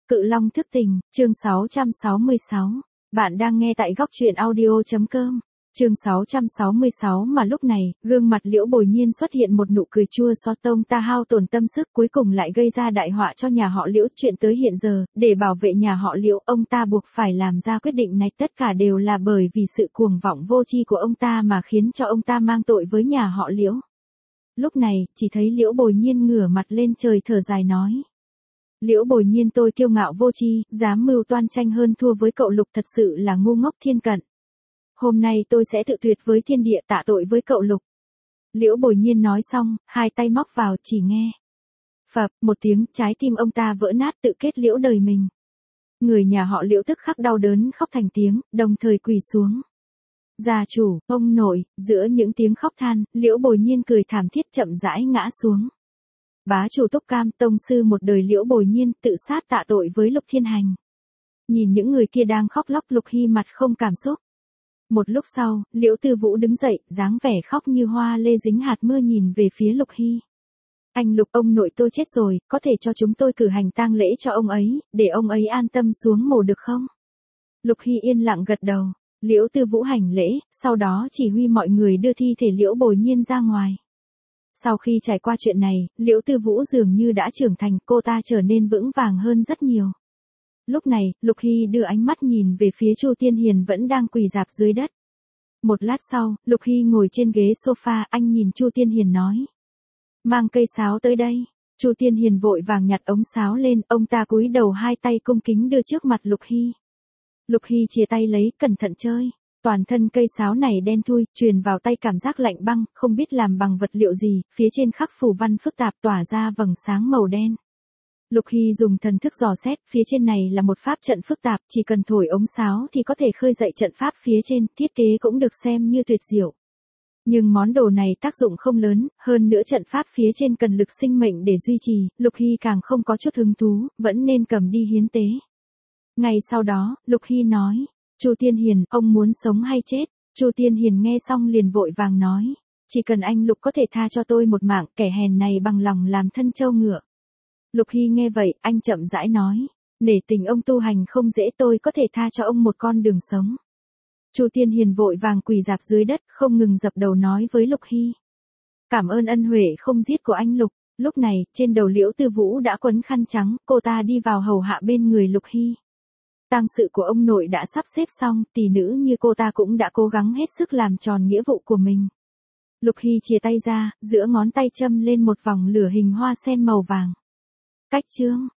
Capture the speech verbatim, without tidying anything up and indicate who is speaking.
Speaker 1: Cự Long thức tình, chương sáu trăm sáu mươi sáu. Bạn đang nghe tại góc truyện audio.com. Chương sáu trăm sáu mươi sáu mà lúc này, gương mặt Liễu Bồi Nhiên xuất hiện một nụ cười chua xót tông ta hao tổn tâm sức cuối cùng lại gây ra đại họa cho nhà họ Liễu. Chuyện tới hiện giờ, để bảo vệ nhà họ Liễu, ông ta buộc phải làm ra quyết định này, tất cả đều là bởi vì sự cuồng vọng vô tri của ông ta mà khiến cho ông ta mang tội với nhà họ Liễu. Lúc này, chỉ thấy Liễu Bồi Nhiên ngửa mặt lên trời thở dài nói. Liễu Bồi Nhiên, tôi kiêu ngạo vô tri, dám mưu toan tranh hơn thua với cậu Lục, thật sự là ngu ngốc thiên cận. Hôm nay tôi sẽ tự tuyệt với thiên địa, tạ tội với cậu Lục. Liễu Bồi Nhiên nói xong, hai tay móc vào, chỉ nghe phập một tiếng, trái tim ông ta vỡ nát, tự kết liễu đời mình. Người nhà họ Liễu tức khắc đau đớn khóc thành tiếng, đồng thời quỳ xuống. Gia chủ, ông nội, giữa những tiếng khóc than, Liễu Bồi Nhiên cười thảm thiết chậm rãi ngã xuống. Bá chủ Túc Cam, tông sư một đời Liễu Bồi Nhiên, tự sát tạ tội với Lục Thiên Hành. Nhìn những người kia đang khóc lóc, Lục Hy mặt không cảm xúc. Một lúc sau, Liễu Tư Vũ đứng dậy, dáng vẻ khóc như hoa lê dính hạt mưa nhìn về phía Lục Hy. Anh Lục, ông nội tôi chết rồi, có thể cho chúng tôi cử hành tang lễ cho ông ấy, để ông ấy an tâm xuống mồ được không? Lục Hy yên lặng gật đầu. Liễu Tư Vũ hành lễ, sau đó chỉ huy mọi người đưa thi thể Liễu Bồi Nhiên ra ngoài. Sau khi trải qua chuyện này, Liễu Tư Vũ dường như đã trưởng thành, cô ta trở nên vững vàng hơn rất nhiều. Lúc này, Lục Hy đưa ánh mắt nhìn về phía Chu Tiên Hiền vẫn đang quỳ rạp dưới đất. Một lát sau, Lục Hy ngồi trên ghế sofa, anh nhìn Chu Tiên Hiền nói. Mang cây sáo tới đây. Chu Tiên Hiền vội vàng nhặt ống sáo lên, ông ta cúi đầu hai tay cung kính đưa trước mặt Lục Hy. Lục Hy chia tay lấy, cẩn thận chơi. Toàn thân cây sáo này đen thui, truyền vào tay cảm giác lạnh băng, không biết làm bằng vật liệu gì, phía trên khắc phù văn phức tạp tỏa ra vầng sáng màu đen. Lục Hy dùng thần thức dò xét, phía trên này là một pháp trận phức tạp, chỉ cần thổi ống sáo thì có thể khơi dậy trận pháp phía trên, thiết kế cũng được xem như tuyệt diệu. Nhưng món đồ này tác dụng không lớn, hơn nữa trận pháp phía trên cần lực sinh mệnh để duy trì, Lục Hy càng không có chút hứng thú, vẫn nên cầm đi hiến tế. Ngày sau đó, Lục Hy nói. Chu Tiên Hiền, ông muốn sống hay chết? Chu Tiên Hiền nghe xong liền vội vàng nói. Chỉ cần anh Lục có thể tha cho tôi một mạng, kẻ hèn này bằng lòng làm thân trâu ngựa. Lục Hy nghe vậy, anh chậm rãi nói. Nể tình ông tu hành không dễ, tôi có thể tha cho ông một con đường sống. Chu Tiên Hiền vội vàng quỳ rạp dưới đất, không ngừng dập đầu nói với Lục Hy. Cảm ơn ân huệ không giết của anh Lục. Lúc này, trên đầu Liễu Tư Vũ đã quấn khăn trắng, cô ta đi vào hầu hạ bên người Lục Hy. Tang sự của ông nội đã sắp xếp xong, tỷ nữ như cô ta cũng đã cố gắng hết sức làm tròn nghĩa vụ của mình. Lục Hy chia tay ra, giữa ngón tay châm lên một vòng lửa hình hoa sen màu vàng. Cách chương.